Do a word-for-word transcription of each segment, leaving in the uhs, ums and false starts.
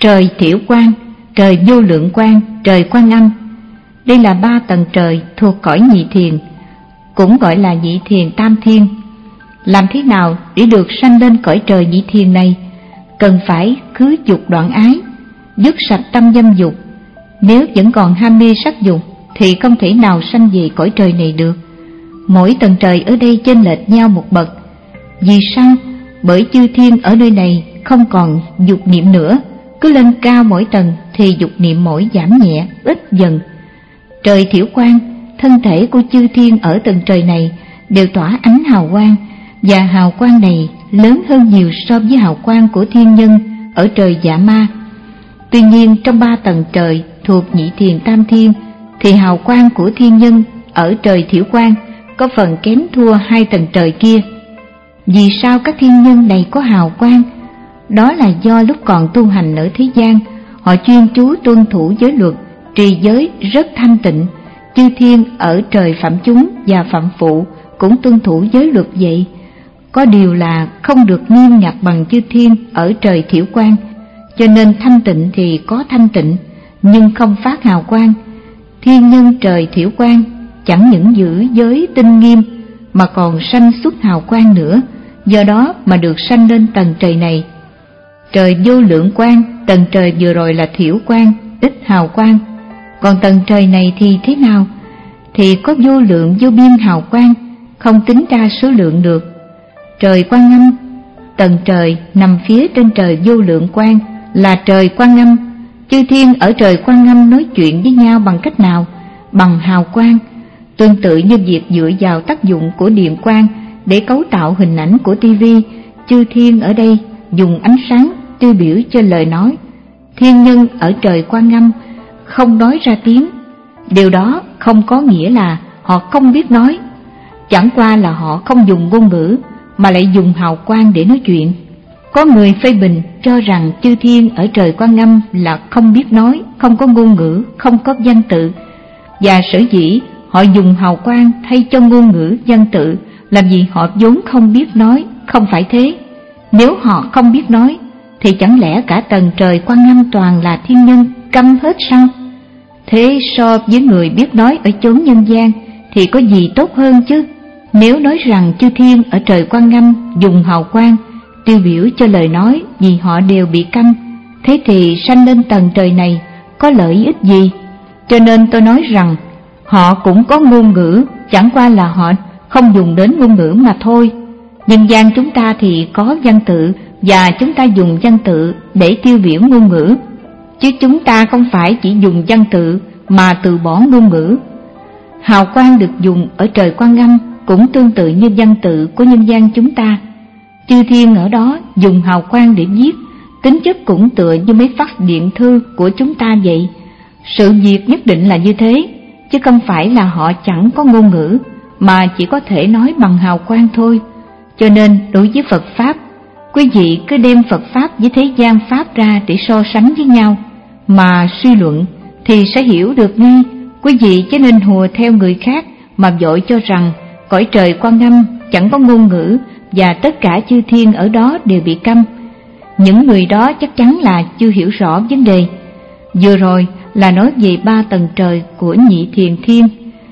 trời Thiểu Quang, trời Vô Lượng Quang, trời Quan Âm. Đây là ba tầng trời thuộc cõi nhị thiền, cũng gọi là nhị thiền tam thiên. Làm thế nào để được sanh lên cõi trời nhị thiền này? Cần phải khứ dục đoạn ái, dứt sạch tâm dâm dục. Nếu vẫn còn ham mê sắc dục thì không thể nào sanh về cõi trời này được. Mỗi tầng trời ở đây chênh lệch nhau một bậc. Vì sao? Bởi chư thiên ở nơi này không còn dục niệm nữa, cứ lên cao mỗi tầng thì dục niệm mỗi giảm nhẹ, ít dần. Trời Thiểu Quang, thân thể của chư thiên ở tầng trời này đều tỏa ánh hào quang, và hào quang này lớn hơn nhiều so với hào quang của thiên nhân ở trời Dạ Ma. Tuy nhiên trong ba tầng trời thuộc nhị thiền tam thiên thì hào quang của thiên nhân ở trời Thiểu Quang có phần kém thua hai tầng trời kia. Vì sao các thiên nhân này có hào quang? Đó là do lúc còn tu hành ở thế gian, họ chuyên chú tuân thủ giới luật, trì giới rất thanh tịnh. Chư thiên ở trời Phạm Chúng và Phạm Phụ cũng tuân thủ giới luật vậy. Có điều là không được nghiêm ngặt bằng chư thiên ở trời Thiểu Quang, cho nên thanh tịnh thì có thanh tịnh, nhưng không phát hào quang. Thiên nhân trời Thiểu Quang chẳng những giữ giới tinh nghiêm mà còn sanh xuất hào quang nữa, do đó mà được sanh lên tầng trời này. Trời Vô Lượng Quang, tầng trời vừa rồi là Thiểu Quang, ít hào quang. Còn tầng trời này thì thế nào? Thì có vô lượng vô biên hào quang, không tính ra số lượng được. Trời Quan Âm, tầng trời nằm phía trên trời Vô Lượng Quang là trời Quan Âm. Chư thiên ở trời Quan Âm nói chuyện với nhau bằng cách nào? Bằng hào quang. Tương tự như việc dựa vào tác dụng của điện quang để cấu tạo hình ảnh của tivi, chư thiên ở đây dùng ánh sáng tiêu biểu cho lời nói. Thiên nhân ở trời Quan Âm không nói ra tiếng. Điều đó không có nghĩa là họ không biết nói, chẳng qua là họ không dùng ngôn ngữ mà lại dùng hào quang để nói chuyện. Có người phê bình cho rằng chư thiên ở trời Quan Âm là không biết nói, không có ngôn ngữ, không có văn tự, và sở dĩ họ dùng hào quang thay cho ngôn ngữ văn tự là vì họ vốn không biết nói. Không phải thế. Nếu họ không biết nói thì chẳng lẽ cả tầng trời Quan Âm toàn là thiên nhân câm hết sao? Thế so với người biết nói ở chốn nhân gian thì có gì tốt hơn chứ? Nếu nói rằng chư thiên ở trời Quan Âm dùng hào quang tiêu biểu cho lời nói vì họ đều bị câm, thế thì sanh lên tầng trời này có lợi ích gì? Cho nên tôi nói rằng họ cũng có ngôn ngữ, chẳng qua là họ không dùng đến ngôn ngữ mà thôi. Nhân gian chúng ta thì có văn tự, và chúng ta dùng văn tự để tiêu biểu ngôn ngữ, chứ chúng ta không phải chỉ dùng văn tự mà từ bỏ ngôn ngữ. Hào quang được dùng ở trời Quan Âm cũng tương tự như văn tự của nhân gian chúng ta. Chư thiên ở đó dùng hào quang để viết, tính chất cũng tựa như mấy phát điện thư của chúng ta vậy. Sự việc nhất định là như thế, chứ không phải là họ chẳng có ngôn ngữ mà chỉ có thể nói bằng hào quang thôi. Cho nên đối với Phật Pháp, quý vị cứ đem Phật Pháp với thế gian Pháp ra để so sánh với nhau mà suy luận thì sẽ hiểu được ngay. Quý vị chứ nên hùa theo người khác mà vội cho rằng cõi trời Quan Âm chẳng có ngôn ngữ và tất cả chư thiên ở đó đều bị câm. Những người đó chắc chắn là chưa hiểu rõ vấn đề. Vừa rồi là nói về ba tầng trời của nhị thiền thiên.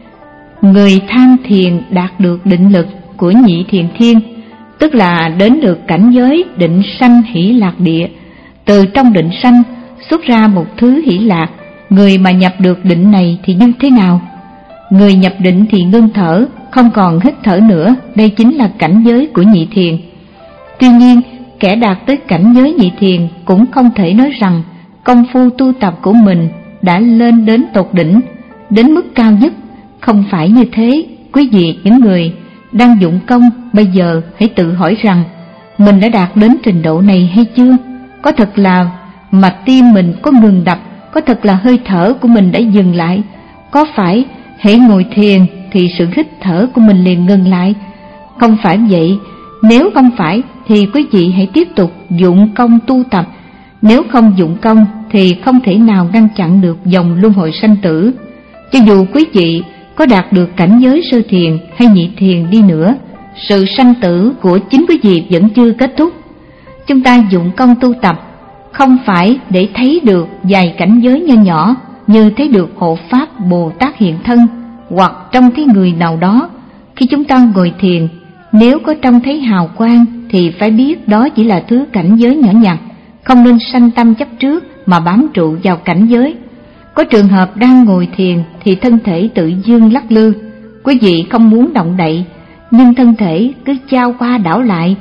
Người tham thiền đạt được định lực của nhị thiền thiên, tức là đến được cảnh giới định sanh hỷ lạc địa. Từ trong định sanh xuất ra một thứ hỷ lạc. Người mà nhập được định này thì như thế nào? Người nhập định thì ngưng thở, không còn hít thở nữa. Đây chính là cảnh giới của nhị thiền. Tuy nhiên, kẻ đạt tới cảnh giới nhị thiền cũng không thể nói rằng công phu tu tập của mình đã lên đến tột đỉnh, đến mức cao nhất. Không phải như thế. Quý vị những người đang dụng công bây giờ hãy tự hỏi rằng mình đã đạt đến trình độ này hay chưa? Có thật là mạch tim mình có ngừng đập? Có thật là hơi thở của mình đã dừng lại? Có phải hễ ngồi thiền thì sự hít thở của mình liền ngừng lại? Không phải vậy. Nếu không phải thì quý vị hãy tiếp tục dụng công tu tập. Nếu không dụng công thì không thể nào ngăn chặn được dòng luân hồi sanh tử. Cho dù quý vị có đạt được cảnh giới sơ thiền hay nhị thiền đi nữa, sự sanh tử của chính quý vị vẫn chưa kết thúc. Chúng ta dụng công tu tập không phải để thấy được vài cảnh giới nho nhỏ như thấy được hộ pháp Bồ Tát hiện thân hoặc trông thấy người nào đó. Khi chúng ta ngồi thiền, nếu có trông thấy hào quang thì phải biết đó chỉ là thứ cảnh giới nhỏ nhặt, không nên sanh tâm chấp trước mà bám trụ vào cảnh giới. Có trường hợp đang ngồi thiền thì thân thể tự dưng lắc lư, quý vị không muốn động đậy, nhưng thân thể cứ chao qua đảo lại,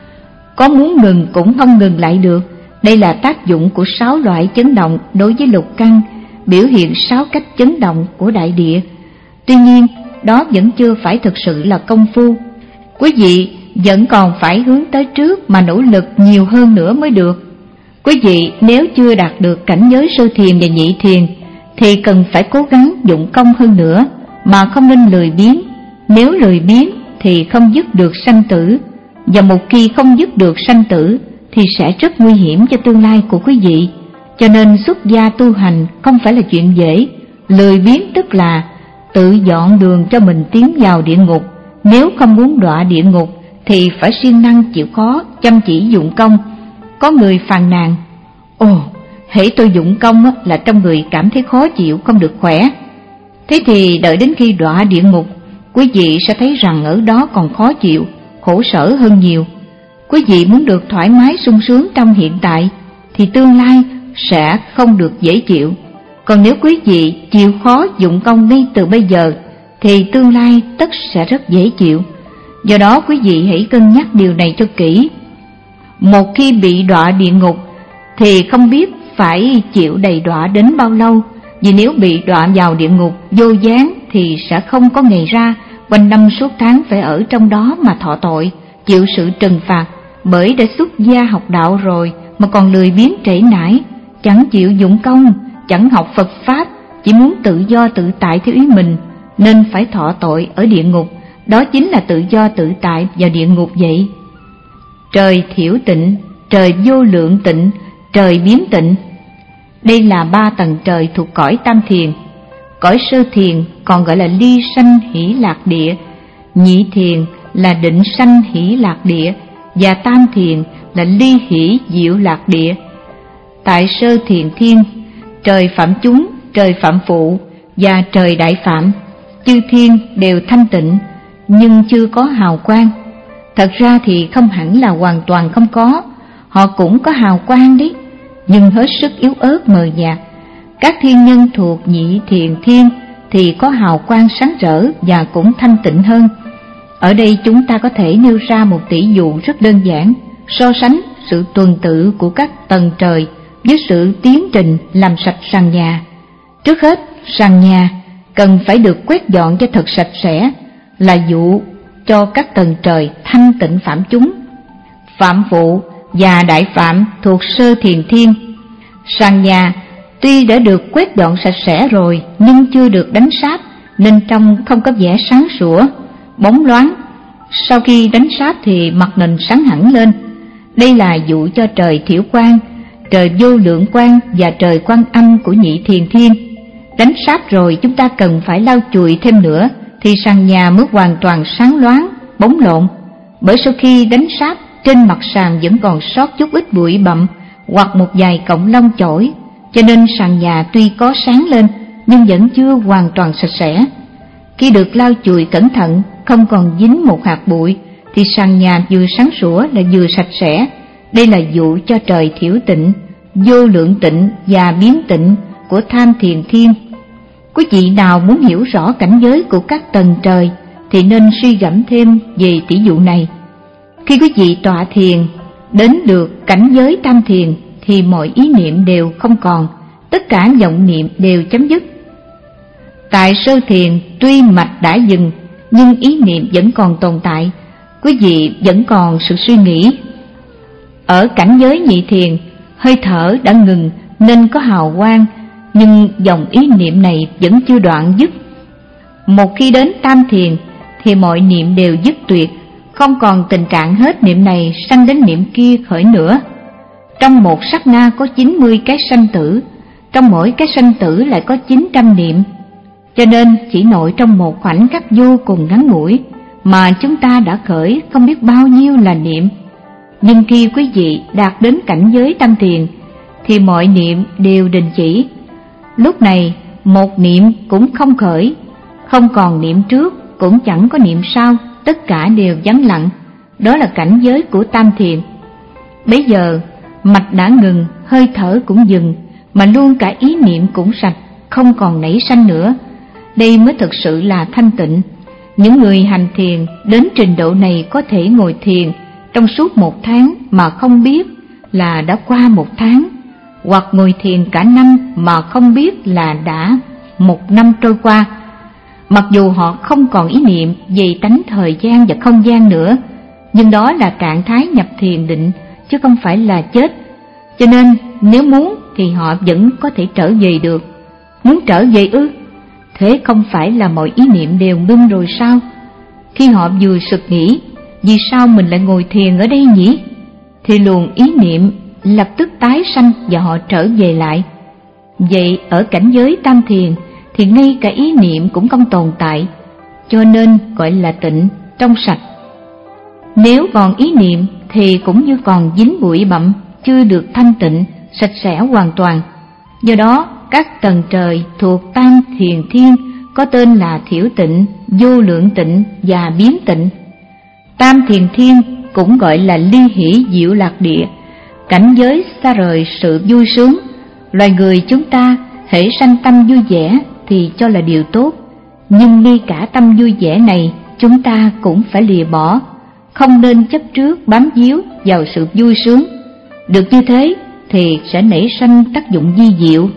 có muốn ngừng cũng không ngừng lại được. Đây là tác dụng của sáu loại chấn động đối với lục căn, biểu hiện sáu cách chấn động của đại địa. Tuy nhiên, đó vẫn chưa phải thực sự là công phu. Quý vị vẫn còn phải hướng tới trước mà nỗ lực nhiều hơn nữa mới được. Quý vị nếu chưa đạt được cảnh giới sơ thiền và nhị thiền thì cần phải cố gắng dụng công hơn nữa, mà không nên lười biếng. Nếu lười biếng thì không dứt được sanh tử, và một khi không dứt được sanh tử thì sẽ rất nguy hiểm cho tương lai của quý vị. Cho nên xuất gia tu hành không phải là chuyện dễ. Lười biếng tức là tự dọn đường cho mình tiến vào địa ngục. Nếu không muốn đọa địa ngục thì phải siêng năng chịu khó, chăm chỉ dụng công. Có người phàn nàn: ồ, hễ tôi dụng công là trong người cảm thấy khó chịu, không được khỏe. Thế thì đợi đến khi đọa địa ngục, quý vị sẽ thấy rằng ở đó còn khó chịu, khổ sở hơn nhiều. Quý vị muốn được thoải mái sung sướng trong hiện tại thì tương lai sẽ không được dễ chịu. Còn nếu quý vị chịu khó dụng công ngay từ bây giờ thì tương lai tất sẽ rất dễ chịu. Do đó quý vị hãy cân nhắc điều này cho kỹ. Một khi bị đọa địa ngục thì không biết phải chịu đầy đọa đến bao lâu, vì nếu bị đọa vào địa ngục vô gián thì sẽ không có ngày ra, quanh năm suốt tháng phải ở trong đó mà thọ tội, chịu sự trừng phạt. Bởi đã xuất gia học đạo rồi mà còn lười biếng trễ nải, chẳng chịu dụng công, chẳng học Phật Pháp, chỉ muốn tự do tự tại theo ý mình, nên phải thọ tội ở địa ngục. Đó chính là tự do tự tại vào địa ngục vậy. Trời thiểu tịnh, trời vô lượng tịnh, trời biến tịnh. Đây là ba tầng trời thuộc cõi tam thiền. Cõi sơ thiền còn gọi là ly sanh hỷ lạc địa, nhị thiền là định sanh hỷ lạc địa, và tam thiền là ly hỷ diệu lạc địa. Tại sơ thiền thiên, trời phạm chúng, trời phạm phụ và trời đại phạm, chư thiên đều thanh tịnh nhưng chưa có hào quang. Thật ra thì không hẳn là hoàn toàn không có, họ cũng có hào quang đấy, nhưng hết sức yếu ớt mờ nhạt. Các thiên nhân thuộc nhị thiền thiên thì có hào quang sáng rỡ và cũng thanh tịnh hơn. Ở đây chúng ta có thể nêu ra một tỷ dụ rất đơn giản, so sánh sự tuần tự của các tầng trời với sự tiến trình làm sạch sàn nhà. Trước hết, sàn nhà cần phải được quét dọn cho thật sạch sẽ, là dụ cho các tầng trời thanh tịnh phạm chúng. Phạm phụ và đại phạm thuộc sơ thiền thiên. Sàn nhà tuy đã được quét dọn sạch sẽ rồi nhưng chưa được đánh sáp, nên trông không có vẻ sáng sủa, bóng loáng. Sau khi đánh sáp thì mặt nền sáng hẳn lên. Đây là dụ cho trời thiểu quang, trời vô lượng quang và trời Quan Âm của nhị thiền thiên. Đánh sáp rồi chúng ta cần phải lau chùi thêm nữa thì sàn nhà mới hoàn toàn sáng loáng, bóng lộn. Bởi sau khi đánh sáp, trên mặt sàn vẫn còn sót chút ít bụi bặm hoặc một vài cọng lông chổi, cho nên sàn nhà tuy có sáng lên nhưng vẫn chưa hoàn toàn sạch sẽ. Khi được lau chùi cẩn thận, không còn dính một hạt bụi thì sàn nhà vừa sáng sủa là vừa sạch sẽ. Đây là dụ cho trời thiểu tịnh, vô lượng tịnh và biến tịnh của tham thiền thiên. Quý vị nào muốn hiểu rõ cảnh giới của các tầng trời thì nên suy gẫm thêm về tỷ dụ này. Khi quý vị tọa thiền đến được cảnh giới tam thiền thì mọi ý niệm đều không còn, tất cả vọng niệm đều chấm dứt. Tại sơ thiền tuy mạch đã dừng nhưng ý niệm vẫn còn tồn tại, quý vị vẫn còn sự suy nghĩ. Ở cảnh giới nhị thiền, hơi thở đã ngừng nên có hào quang, nhưng dòng ý niệm này vẫn chưa đoạn dứt. Một khi đến tam thiền thì mọi niệm đều dứt tuyệt, không còn tình trạng hết niệm này sanh đến niệm kia khởi nữa. Trong một sát na có chín mươi cái sanh tử, trong mỗi cái sanh tử lại có chín trăm niệm. Cho nên chỉ nội trong một khoảnh khắc vô cùng ngắn ngủi mà chúng ta đã khởi không biết bao nhiêu là niệm. Nhưng khi quý vị đạt đến cảnh giới tam thiền thì mọi niệm đều đình chỉ. Lúc này một niệm cũng không khởi, không còn niệm trước cũng chẳng có niệm sau, tất cả đều vắng lặng. Đó là cảnh giới của tam thiền. Bấy giờ mạch đã ngừng, hơi thở cũng dừng, mà luôn cả ý niệm cũng sạch, không còn nảy sanh nữa. Đây mới thực sự là thanh tịnh. Những người hành thiền đến trình độ này có thể ngồi thiền trong suốt một tháng mà không biết là đã qua một tháng, hoặc ngồi thiền cả năm mà không biết là đã một năm trôi qua. Mặc dù họ không còn ý niệm về tánh thời gian và không gian nữa, nhưng đó là trạng thái nhập thiền định, chứ không phải là chết. Cho nên nếu muốn thì họ vẫn có thể trở về được. Muốn trở về ư? Thế không phải là mọi ý niệm đều ngưng rồi sao? Khi họ vừa sực nghĩ, vì sao mình lại ngồi thiền ở đây nhỉ? Thì luồng ý niệm lập tức tái sanh và họ trở về lại. Vậy ở cảnh giới tam thiền thì ngay cả ý niệm cũng không tồn tại, cho nên gọi là tịnh, trong sạch. Nếu còn ý niệm thì cũng như còn dính bụi bặm, chưa được thanh tịnh, sạch sẽ hoàn toàn. Do đó các tầng trời thuộc tam thiền thiên có tên là thiểu tịnh, vô lượng tịnh và biến tịnh. Tam thiền thiên cũng gọi là ly hỷ diệu lạc địa, cảnh giới xa rời sự vui sướng. Loài người chúng ta hễ sanh tâm vui vẻ thì cho là điều tốt, nhưng ngay cả tâm vui vẻ này chúng ta cũng phải lìa bỏ, không nên chấp trước bám víu vào sự vui sướng. Được như thế thì sẽ nảy sanh tác dụng vi diệu.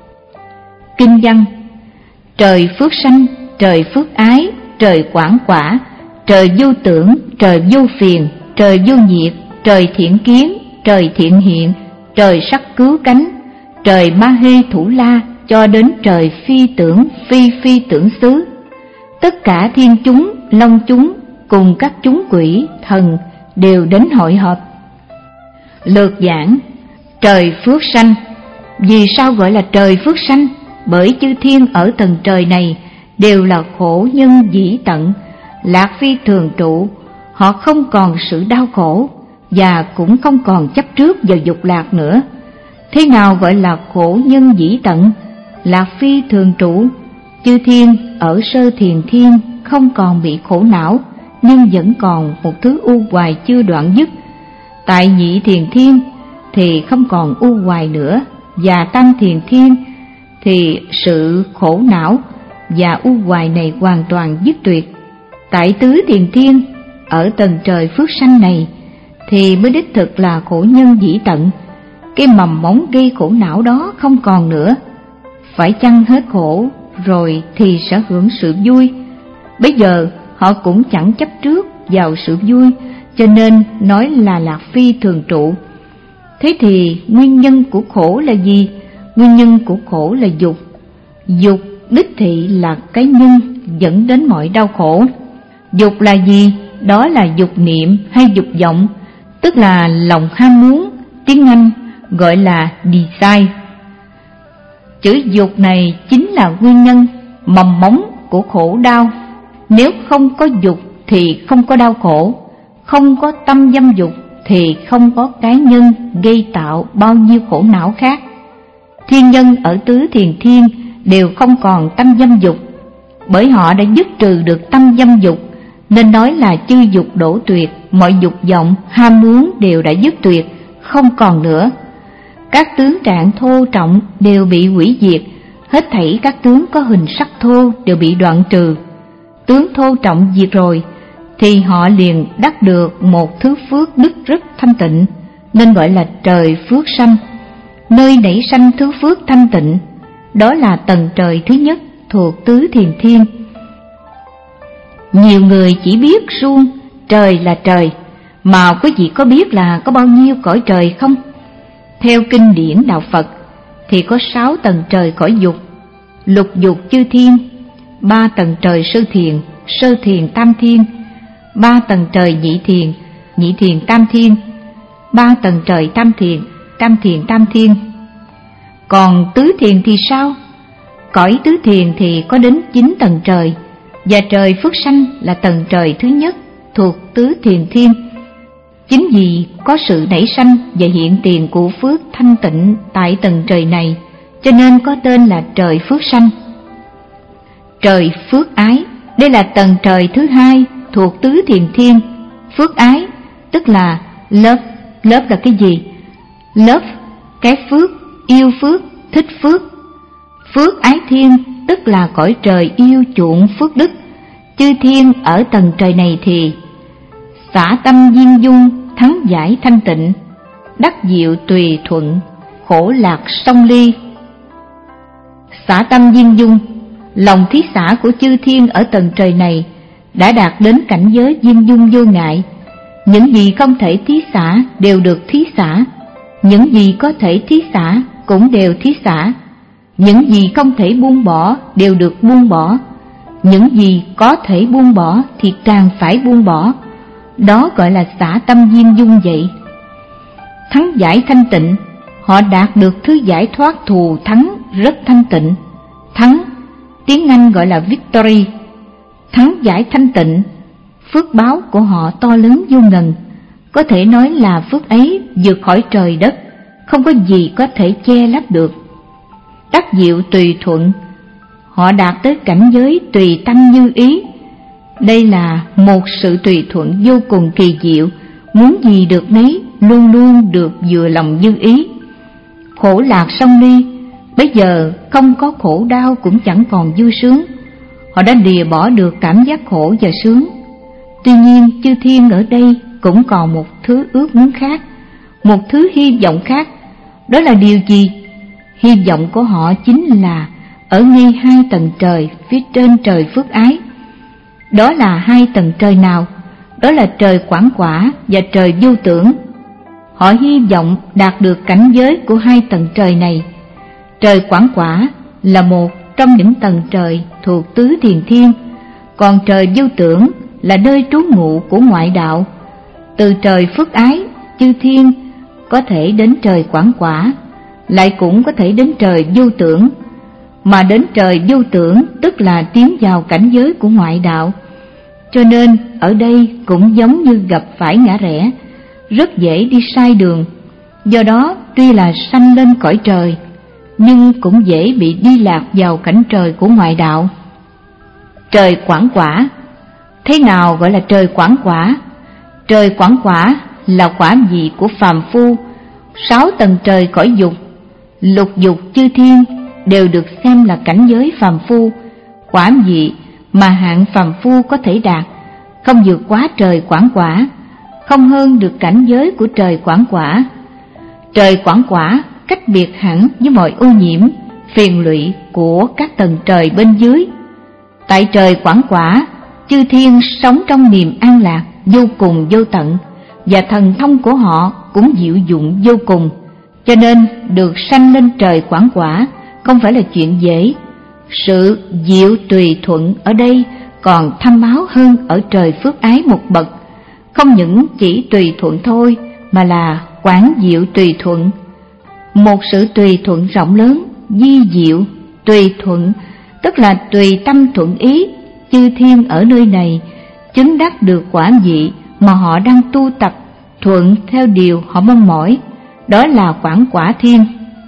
Kinh văn: trời phước sanh, trời phước ái, trời quảng quả, trời vô tưởng, trời vô phiền, trời vô nhiệt, trời thiện kiến, trời thiện hiện, trời sắc cứu cánh, trời ma hê thủ la, cho đến trời phi tưởng, phi phi tưởng xứ. Tất cả thiên chúng, long chúng cùng các chúng quỷ, thần đều đến hội họp. Lược giảng: trời phước sanh. Vì sao gọi là trời phước sanh? Bởi chư thiên ở tầng trời này đều là khổ nhân dĩ tận, lạc phi thường trụ, họ không còn sự đau khổ và cũng không còn chấp trước vào dục lạc nữa. Thế nào gọi là khổ nhân dĩ tận, lạc phi thường trụ? Chư thiên ở sơ thiền thiên không còn bị khổ não, nhưng vẫn còn một thứ u hoài chưa đoạn dứt. Tại nhị thiền thiên thì không còn u hoài nữa, và tam thiền thiên thì sự khổ não và u hoài này hoàn toàn dứt tuyệt. Tại tứ thiền thiên, ở tầng trời phước sanh này thì mới đích thực là khổ nhân dĩ tận. Cái mầm móng gây khổ não đó không còn nữa. Phải chăng hết khổ rồi thì sẽ hưởng sự vui? Bây giờ họ cũng chẳng chấp trước vào sự vui, cho nên nói là lạc phi thường trụ. Thế thì nguyên nhân của khổ là gì? Nguyên nhân của khổ là dục. Dục đích thị là cái nhân dẫn đến mọi đau khổ. Dục là gì? Đó là dục niệm hay dục vọng, tức là lòng ham muốn, tiếng Anh gọi là desire. Chữ dục này chính là nguyên nhân, mầm móng của khổ đau. Nếu không có dục thì không có đau khổ, không có tâm dâm dục thì không có cái nhân gây tạo bao nhiêu khổ não khác. Thiên nhân ở tứ thiền thiên đều không còn tâm dâm dục, bởi họ đã dứt trừ được tâm dâm dục, nên nói là chư dục đổ tuyệt, mọi dục vọng, ham muốn đều đã dứt tuyệt, không còn nữa. Các tướng trạng thô trọng đều bị hủy diệt, hết thảy các tướng có hình sắc thô đều bị đoạn trừ. Tướng thô trọng diệt rồi thì họ liền đắc được một thứ phước đức rất thanh tịnh, nên gọi là trời phước sanh. Nơi nảy sanh thứ phước thanh tịnh, đó là tầng trời thứ nhất thuộc tứ thiền thiên. Nhiều người chỉ biết suông trời là trời, mà quý vị có biết là có bao nhiêu cõi trời không? Theo kinh điển đạo Phật thì có sáu tầng trời cõi dục: lục dục chư thiên, ba tầng trời sơ thiền, sơ thiền tam thiên, ba tầng trời nhị thiền, nhị thiền tam thiên, ba tầng trời tam thiền, tam thiền tam thiên. Còn tứ thiền thì sao? Cõi tứ thiền thì có đến chín tầng trời, và trời phước sanh là tầng trời thứ nhất thuộc tứ thiền thiên. Chính vì có sự nảy sanh và hiện tiền của phước thanh tịnh tại tầng trời này, cho nên có tên là trời phước sanh. Trời phước ái, đây là tầng trời thứ hai thuộc tứ thiền thiên. Phước ái tức là love. Love là cái gì? Love, cái phước, yêu phước, thích phước. Phước ái thiên tức là cõi trời yêu chuộng phước đức. Chư thiên ở tầng trời này thì xả tâm viên dung, thắng giải thanh tịnh, đắc diệu tùy thuận, khổ lạc song ly. Xả tâm viên dung, lòng thí xả của chư thiên ở tầng trời này đã đạt đến cảnh giới viên dung vô ngại. Những gì không thể thí xả đều được thí xả, những gì có thể thí xả cũng đều thí xả, những gì không thể buông bỏ đều được buông bỏ, những gì có thể buông bỏ thì càng phải buông bỏ. Đó gọi là xả tâm viên dung vậy. Thắng giải thanh tịnh, họ đạt được thứ giải thoát thù thắng rất thanh tịnh. Thắng, tiếng Anh gọi là victory. Thắng giải thanh tịnh, phước báo của họ to lớn vô ngần, có thể nói là phước ấy vượt khỏi trời đất, không có gì có thể che lấp được. Đắc diệu tùy thuận, họ đạt tới cảnh giới tùy tâm như ý. Đây là một sự tùy thuận vô cùng kỳ diệu, muốn gì được nấy, luôn luôn được vừa lòng như ý. Khổ lạc song ly, bây giờ không có khổ đau cũng chẳng còn vui sướng. Họ đã lìa bỏ được cảm giác khổ và sướng. Tuy nhiên chư thiên ở đây cũng còn một thứ ước muốn khác, một thứ hy vọng khác. Đó là điều gì? Hy vọng của họ chính là ở ngay hai tầng trời phía trên trời phước ái. Đó là hai tầng trời nào? Đó là trời quảng quả và trời vô tưởng. Họ hy vọng đạt được cảnh giới của hai tầng trời này. Trời quảng quả là một trong những tầng trời thuộc tứ thiền thiên, còn trời vô tưởng là nơi trú ngụ của ngoại đạo. Từ trời phước ái, chư thiên có thể đến trời quảng quả, lại cũng có thể đến trời vô tưởng. Mà đến trời vô tưởng tức là tiến vào cảnh giới của ngoại đạo. Cho nên ở đây cũng giống như gặp phải ngã rẽ, rất dễ đi sai đường. Do đó tuy là sanh lên cõi trời, nhưng cũng dễ bị đi lạc vào cảnh trời của ngoại đạo. Trời quảng quả, thế nào gọi là trời quảng quả? Trời quảng quả là quả vị của phàm phu. Sáu tầng trời cõi dục, lục dục chư thiên đều được xem là cảnh giới phàm phu. Quả vị mà hạng phàm phu có thể đạt, không vượt quá trời quảng quả, không hơn được cảnh giới của trời quảng quả. Trời quảng quả cách biệt hẳn với mọi ô nhiễm, phiền lụy của các tầng trời bên dưới. Tại trời quảng quả, chư thiên sống trong niềm an lạc vô cùng vô tận, và thần thông của họ cũng diệu dụng vô cùng, cho nên được sanh lên trời quảng quả không phải là chuyện dễ. Sự diệu tùy thuận ở đây còn thâm áo hơn ở trời phước ái một bậc, không những chỉ tùy thuận thôi mà là quảng diệu tùy thuận. Một sự tùy thuận rộng lớn, vi diệu. Tùy thuận tức là tùy tâm thuận ý. Chư thiên ở nơi này chứng đắc được quả vị mà họ đang tu tập, thuận theo điều họ mong mỏi, đó là quảng quả thiên.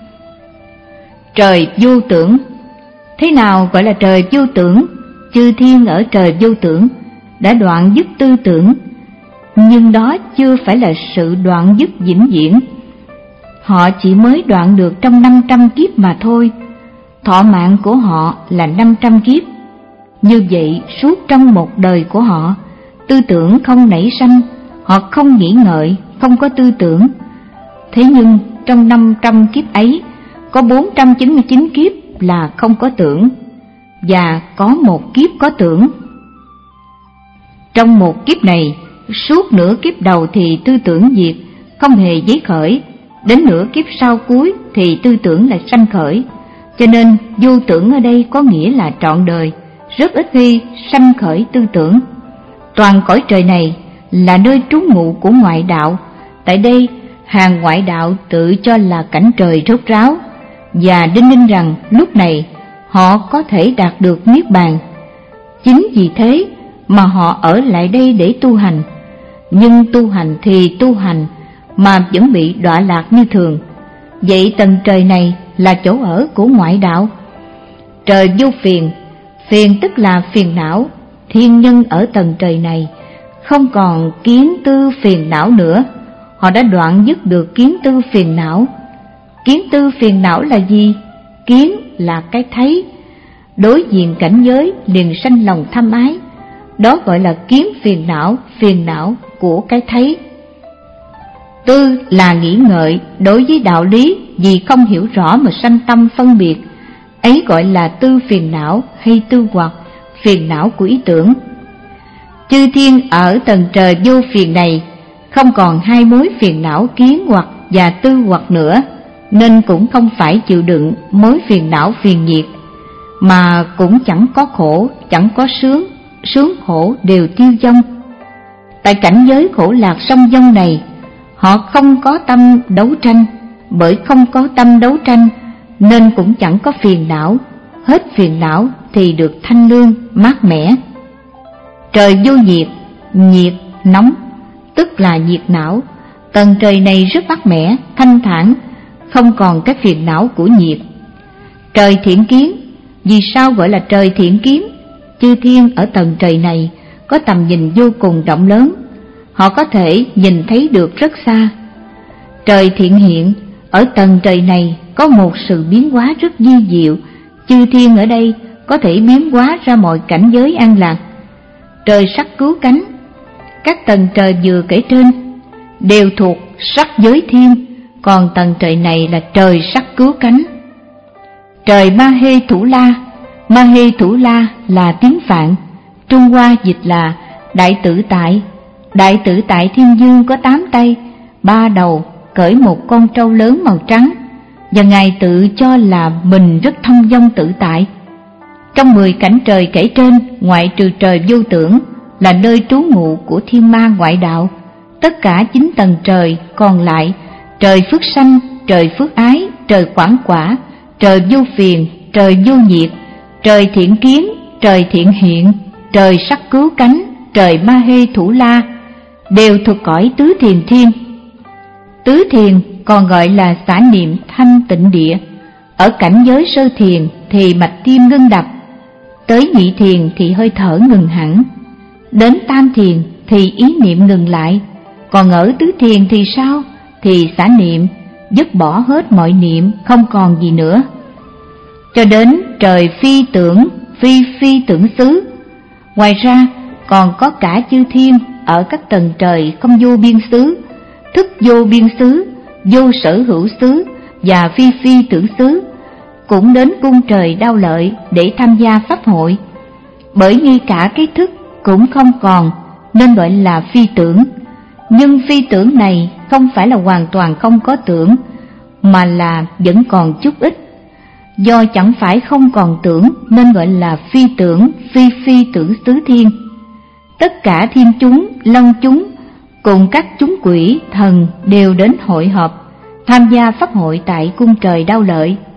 Trời vô tưởng, thế nào gọi là trời vô tưởng? Chư thiên ở trời vô tưởng đã đoạn dứt tư tưởng, nhưng đó chưa phải là sự đoạn dứt vĩnh viễn. Họ chỉ mới đoạn được trong năm trăm kiếp mà thôi. Thọ mạng của họ là năm trăm kiếp. Như vậy suốt trong một đời của họ, tư tưởng không nảy sanh, họ không nghĩ ngợi, không có tư tưởng. Thế nhưng trong năm trăm kiếp ấy, có bốn trăm chín mươi chín kiếp là không có tưởng, và có một kiếp có tưởng. Trong một kiếp này, suốt nửa kiếp đầu thì tư tưởng diệt, không hề giấy khởi. Đến nửa kiếp sau cuối thì tư tưởng lại sanh khởi. Cho nên vô tưởng ở đây có nghĩa là trọn đời, rất ít khi sanh khởi tư tưởng. Toàn cõi trời này là nơi trú ngụ của ngoại đạo. Tại đây hàng ngoại đạo tự cho là cảnh trời rốt ráo, và đinh ninh rằng lúc này họ có thể đạt được niết bàn. Chính vì thế mà họ ở lại đây để tu hành. nhưng tu hành thì tu hành mà vẫn bị đọa lạc như thường. Vậy tầng trời này là chỗ ở của ngoại đạo. Trời vô phiền, phiền tức là phiền não. Thiên nhân ở tầng trời này không còn kiến tư phiền não nữa, họ đã đoạn dứt được kiến tư phiền não. Kiến tư phiền não là gì? Kiến là cái thấy, đối diện cảnh giới liền sanh lòng tham ái, đó gọi là kiến phiền não, phiền não của cái thấy. Tư là nghĩ ngợi, đối với đạo lý vì không hiểu rõ mà sanh tâm phân biệt, ấy gọi là tư phiền não hay tư hoặc, phiền não của ý tưởng. Chư thiên ở tầng trời vô phiền này không còn hai mối phiền não kiến hoặc và tư hoặc nữa, nên cũng không phải chịu đựng mối phiền não phiền nhiệt, mà cũng chẳng có khổ, chẳng có sướng, sướng khổ đều tiêu vong. Tại cảnh giới khổ lạc song vong này, họ không có tâm đấu tranh, bởi không có tâm đấu tranh nên cũng chẳng có phiền não, hết phiền não thì được thanh lương, mát mẻ. Trời vô nhiệt, nhiệt, nóng, tức là nhiệt não. Tầng trời này rất mát mẻ, thanh thản, không còn cái phiền não của nhiệt. Trời thiện kiến, vì sao gọi là trời thiện kiến? Chư thiên ở tầng trời này có tầm nhìn vô cùng rộng lớn, họ có thể nhìn thấy được rất xa. Trời thiện hiện, ở tầng trời này có một sự biến hóa rất vi diệu, chư thiên ở đây có thể biến hóa ra mọi cảnh giới an lạc. Trời sắc cứu cánh, các tầng trời vừa kể trên đều thuộc sắc giới thiên, còn tầng trời này là trời sắc cứu cánh. Trời Ma Hê Thủ La, Ma Hê Thủ La là tiếng Phạn, Trung Hoa dịch là Đại Tự Tại. Đại Tự Tại Thiên Dương có tám tay, ba đầu, cởi một con trâu lớn màu trắng, và Ngài tự cho là mình rất thông dong tự tại. Trong mười cảnh trời kể trên, ngoại trừ trời vô tưởng là nơi trú ngụ của thiên ma ngoại đạo, tất cả chín tầng trời còn lại, trời phước sanh, trời phước ái, trời quảng quả, trời vô phiền, trời vô nhiệt, trời thiện kiến, trời thiện hiện, trời sắc cứu cánh, trời Ma Hê Thủ La, đều thuộc cõi tứ thiền thiên. Tứ thiền còn gọi là xả niệm thanh tịnh địa. Ở cảnh giới sơ thiền thì mạch tim ngưng đập, tới nhị thiền thì hơi thở ngừng hẳn, đến tam thiền thì ý niệm ngừng lại. Còn ở tứ thiền thì sao? Thì xả niệm, dứt bỏ hết mọi niệm, không còn gì nữa. Cho đến trời phi tưởng, phi phi tưởng xứ. Ngoài ra còn có cả chư thiên ở các tầng trời không vô biên xứ, thức vô biên xứ, vô sở hữu xứ và phi phi tưởng xứ, cũng đến cung trời Đao Lợi để tham gia pháp hội. Bởi ngay cả cái thức cũng không còn nên gọi là phi tưởng. Nhưng phi tưởng này không phải là hoàn toàn không có tưởng, mà là vẫn còn chút ít. Do chẳng phải không còn tưởng nên gọi là phi tưởng, phi phi tưởng xứ thiên. Tất cả thiên chúng, long chúng cùng các chúng quỷ, thần đều đến hội họp tham gia pháp hội tại cung trời Đao Lợi.